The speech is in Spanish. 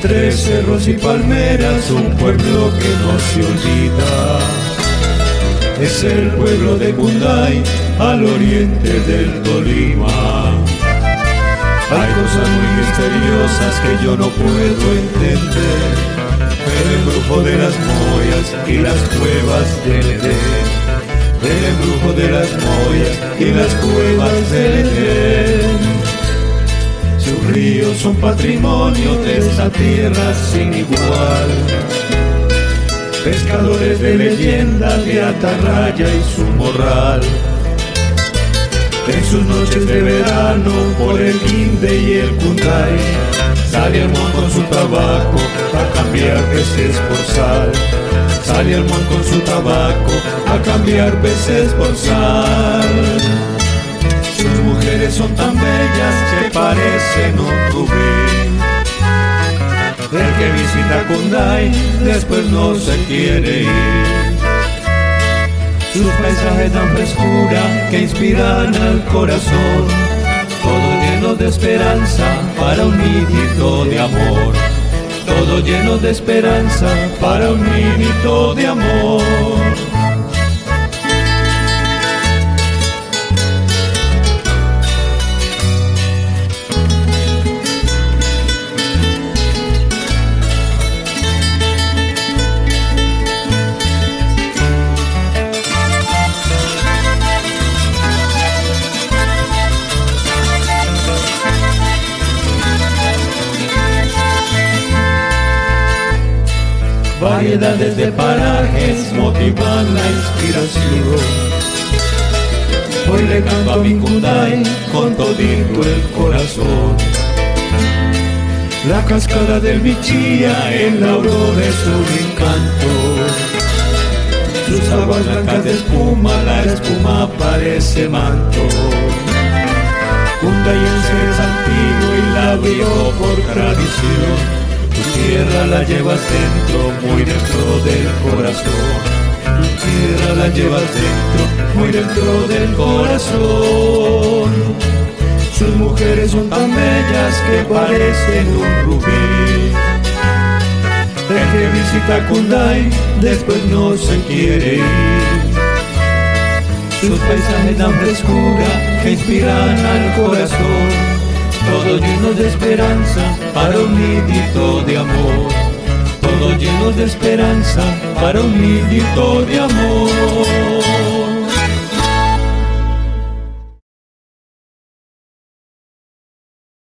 Entre cerros y palmeras, un pueblo que no se olvida. Es el pueblo de Cunday, al oriente del Tolima. Hay cosas muy misteriosas que yo no puedo entender. El embrujo de las Moyas y las cuevas del Edén. El embrujo de las Moyas y las cuevas del Edén. Sus ríos son patrimonio de esta tierra sin igual. Pescadores de leyenda de Atarraya y su morral. En sus noches de verano por el Guinde y el Cunday, sale el mon con su tabaco a cambiar peces por sal. Sale el mon con su tabaco a cambiar peces por sal. Sus mujeres son tan bellas que parecen un rubí. El que visita Cunday después no se quiere ir. Sus paisajes dan frescura que inspiran al corazón, todo lleno de esperanza para un nidito de amor. Todo lleno de esperanza para un nidito de amor. Variedades de parajes motivan la inspiración. Hoy le canto a mi Cunday con todito el corazón. La cascada del Michía en la aurora es un encanto. Sus aguas blancas de espuma, la espuma parece manto. Cundayense es antiguo y la vio por tradición. Tu tierra la llevas dentro, muy dentro del corazón. Tu tierra la llevas dentro, muy dentro del corazón. Sus mujeres son tan bellas que parecen un rubí. El que visita Cunday después no se quiere ir. Sus paisajes dan frescura que inspiran al corazón, todo lleno de esperanza para un nidito de amor. Todo lleno de esperanza para un nidito de amor.